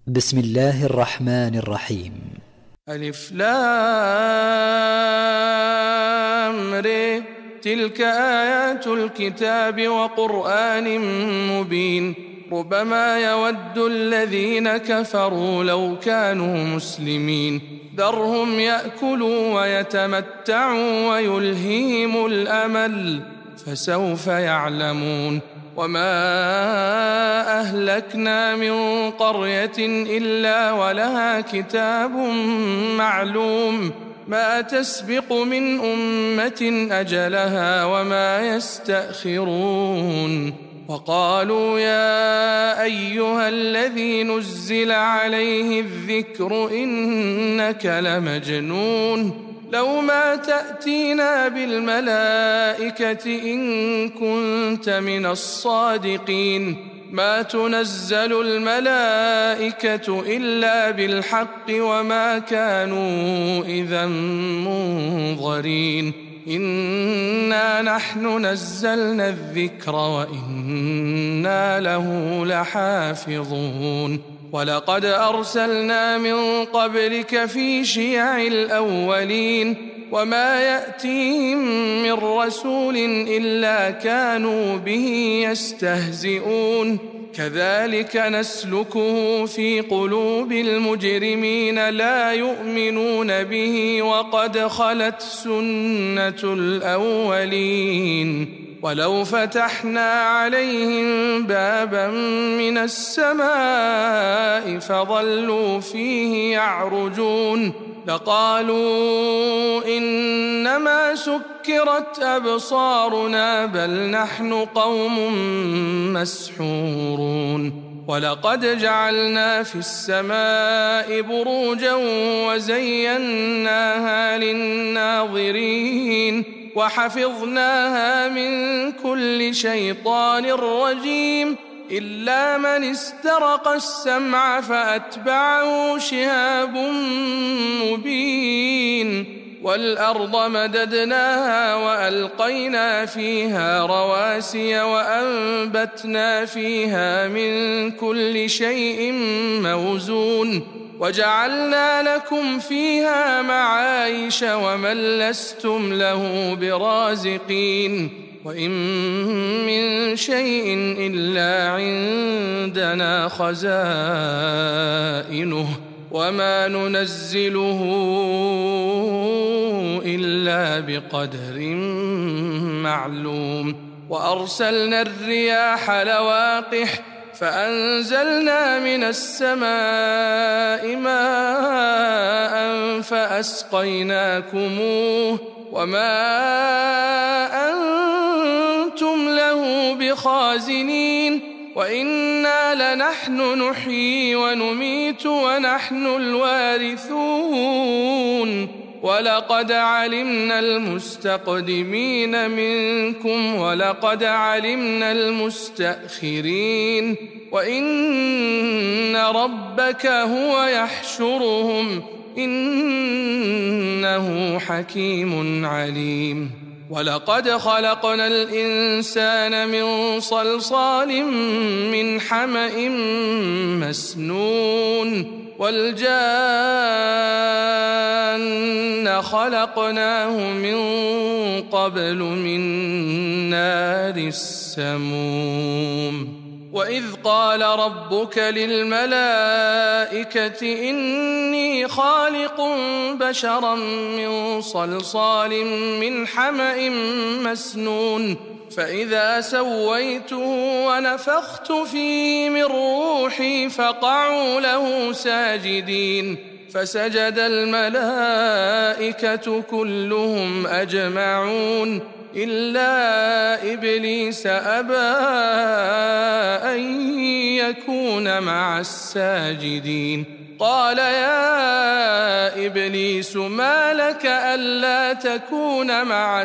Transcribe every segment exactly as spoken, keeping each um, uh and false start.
بسم الله الرحمن الرحيم. ألف لام ر. تلك آيات الكتاب وقرآن مبين. ربما يود الذين كفروا لو كانوا مسلمين. ذرهم يأكلوا ويتمتعوا ويلهيهم الأمل فسوف يعلمون. وما أهلكنا من قرية إلا ولها كتاب معلوم ما تسبق من أمة أجلها وما يستأخرون. وقالوا يا أيها الذي نزل عليه الذكر إنك لمجنون لو ما تأتينا بالملائكة إن كنت من الصادقين ما تنزل الملائكة إلا بالحق وما كانوا إذا منظرين. إنا نحن نزلنا الذكر وإنا له لحافظون. ولقد أرسلنا من قبلك في شيع الأولين وما يأتيهم من رسول إلا كانوا به يستهزئون. كذلك نسلكه في قلوب المجرمين لا يؤمنون به وقد خلت سنة الأولين. ولو فتحنا عليهم بابا من السماء فظلوا فيه يعرجون لقالوا إنما سكرت أبصارنا بل نحن قوم مسحورون. ولقد جعلنا في السماء بروجا وزيناها للناظرين وحفظناها من كل شيطان رجيم إلا من استرق السمع فأتبعه شهاب مبين. والأرض مددناها وألقينا فيها رواسي وأنبتنا فيها من كل شيء موزون وجعلنا لكم فيها معايش ومن لستم له برازقين. وإن من شيء إلا عندنا خزائنه وما ننزله إلا بقدر معلوم. وأرسلنا الرياح لواقح فأنزلنا من السماء ماء فأسقيناكموه وما أنتم له بخازنين. وإنا لنحن نحيي ونميت ونحن الوارثون. ولقد علمنا المستقدمين منكم ولقد علمنا المستأخرين وإن ربك هو يحشرهم إنه حكيم عليم. ولقد خلقنا الإنسان من صلصال من حمأ مسنون والجان خلقناه من قبل من نار السموم. وإذ قال ربك للملائكة إني خالق بشرا من صلصال من حمأ مسنون فإذا سويته ونفخت فيه من روحي فقعوا له ساجدين. فسجد الملائكة كلهم أجمعون إلا إبليس أبى أن يكون مع الساجدين. قال يا إبليس ما لك ألا تكون مع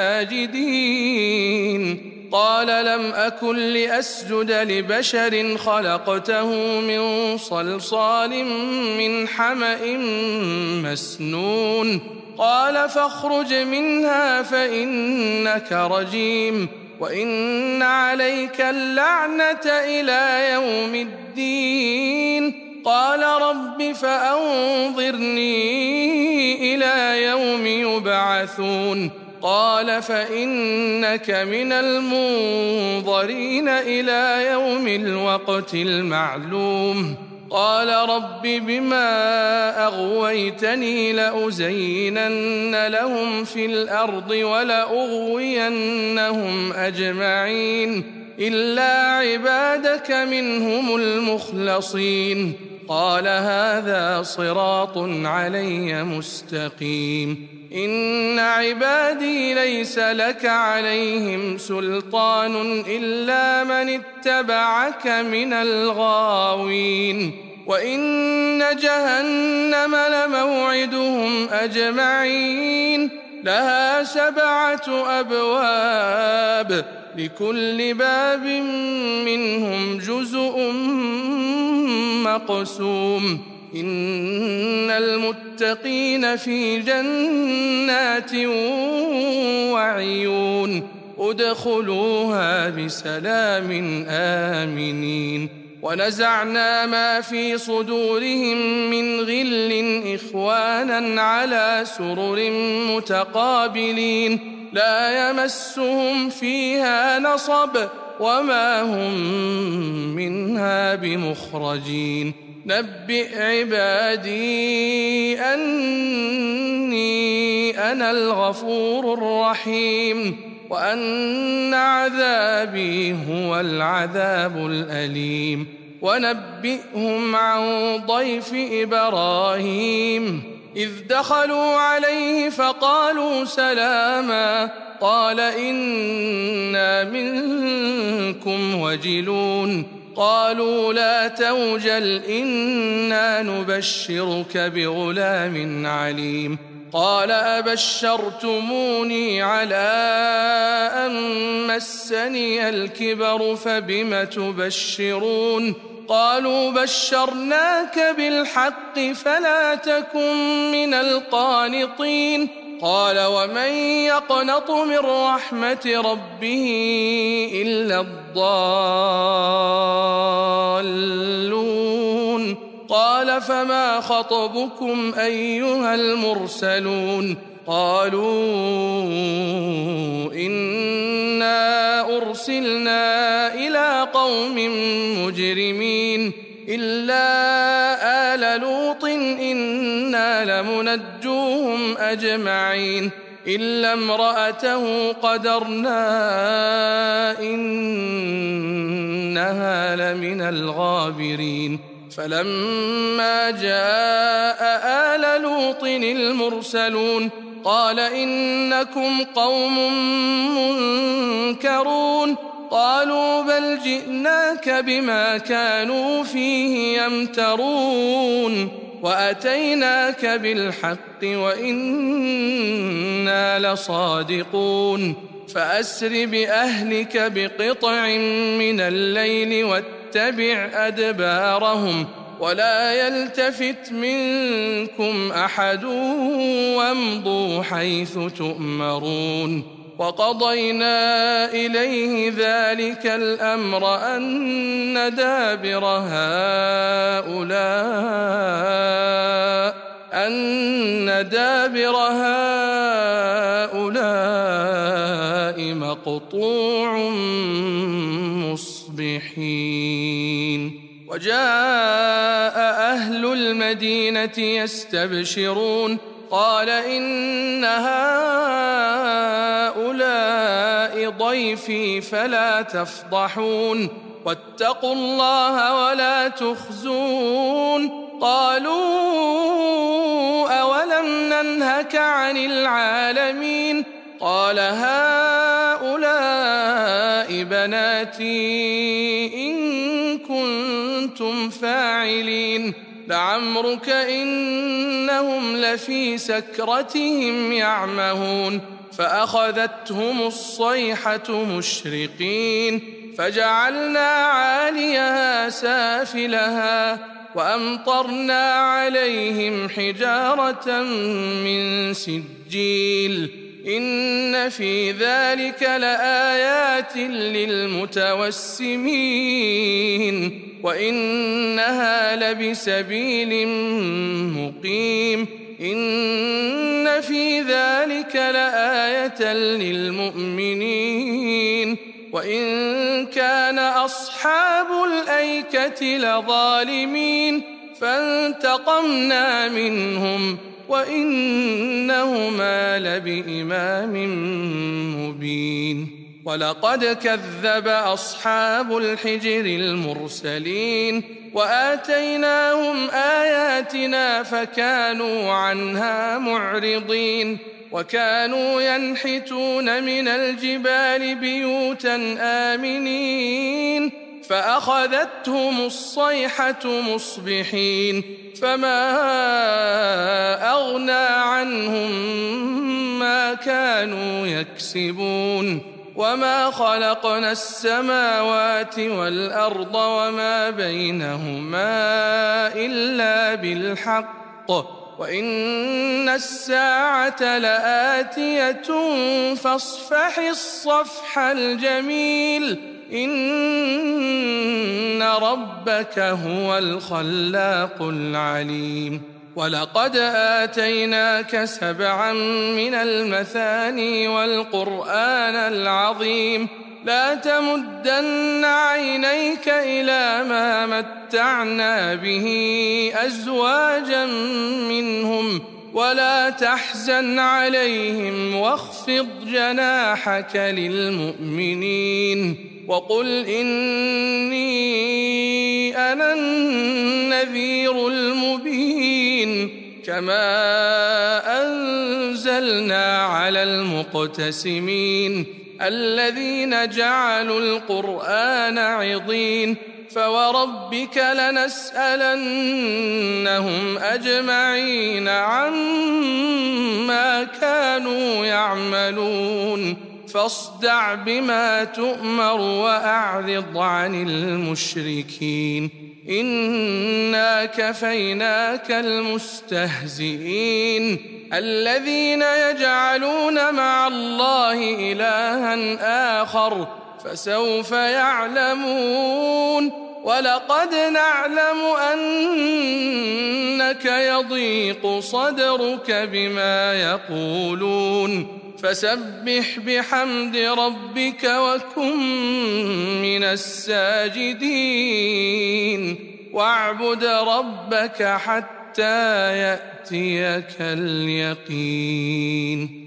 الساجدين؟ قال لم أكن لأسجد لبشر خلقته من صلصال من حمأ مسنون. قال فاخرج منها فإنك رجيم وإن عليك اللعنة إلى يوم الدين. قال رب فأنظرني إلى يوم يبعثون قال فإنك من المنظرين إلى يوم الوقت المعلوم قال رب بما أغويتني لأزينن لهم في الأرض ولأغوينهم أجمعين إلا عبادك منهم المخلصين قال هذا صراط علي مستقيم إن عبادي ليس لك عليهم سلطان إلا من اتبعك من الغاوين وإن جهنم لموعدهم أجمعين لها سبعة أبواب لكل باب منهم جزء مقسوم إن المتقين في جنات وعيون ادخلوها بسلام آمنين ونزعنا ما في صدورهم من غل إخوانا على سرر متقابلين لا يمسهم فيها نصب وما هم منها بمخرجين نبئ عبادي أني أنا الغفور الرحيم وأن عذابي هو العذاب الأليم ونبئهم عن ضيف إبراهيم إذ دخلوا عليه فقالوا سلاما قال إنا منكم وجلون قالوا لا توجل إنا نبشرك بغلام عليم قال أبشرتموني على أن مسني الكبر فبم تبشرون قالوا بشرناك بالحق فلا تكن من القانطين قال ومن يقنط من رحمة ربه إلا الضالون قال فما خطبكم أيها المرسلون قالوا إنا أرسلنا إلى قوم مجرمين إلا آل لوط إنا لمنجوهم أجمعين إلا امرأته قدرنا إنها لمن الغابرين فلما جاء آل لوط المرسلون قال إنكم قوم منكرون قالوا بل جئناك بما كانوا فيه يمترون وأتيناك بالحق وإنا لصادقون فأسر بأهلك بقطع من الليل واتبع أدبارهم ولا يلتفت منكم أحد وامضوا حيث تؤمرون وقضينا إليه ذلك الأمر أن دابر هؤلاء أن دابر هؤلاء مقطوع مصبحين وجاء أهل المدينة يستبشرون قال إن هؤلاء ضيفي فلا تفضحون واتقوا الله ولا تخزون قالوا أولم ننهك عن العالمين قال هؤلاء بناتي إن كنتم فاعلين لعمرك إنهم لفي سكرتهم يعمهون فأخذتهم الصيحة مشرقين فجعلنا عاليها سافلها وأمطرنا عليهم حجارة من سجيل إن في ذلك لآيات للمتوسمين وإنها لبسبيل مقيم إن في ذلك لآية للمؤمنين وإن كان أصحاب الأيكة لظالمين فانتقمنا منهم وإنهما لبإمام مبين ولقد كذب أصحاب الحجر المرسلين وآتيناهم آياتنا فكانوا عنها معرضين وكانوا ينحتون من الجبال بيوتا آمنين فأخذتهم الصيحة مصبحين فما أغنى عنهم ما كانوا يكسبون وما خلقنا السماوات والأرض وما بينهما إلا بالحق وإن الساعة لآتية فاصفح الصفح الجميل إن ربك هو الخلاق العليم ولقد آتيناك سبعا من المثاني والقرآن العظيم لا تمدن عينيك إلى ما متعنا به أزواجا منهم ولا تحزن عليهم واخفض جناحك للمؤمنين وقل إني أنا النذير المبين كما أنزلنا على المقتسمين الذين جعلوا القرآن عضين فوربك لنسألنهم أجمعين عما كانوا يعملون فاصدع بما تؤمر وأعرض عن المشركين إنا كفيناك المستهزئين الذين يجعلون مع الله إلها آخر فسوف يعلمون ولقد نعلم أنك يضيق صدرك بما يقولون فسبح بحمد ربك وكن من الساجدين واعبد ربك حتى يأتيك اليقين.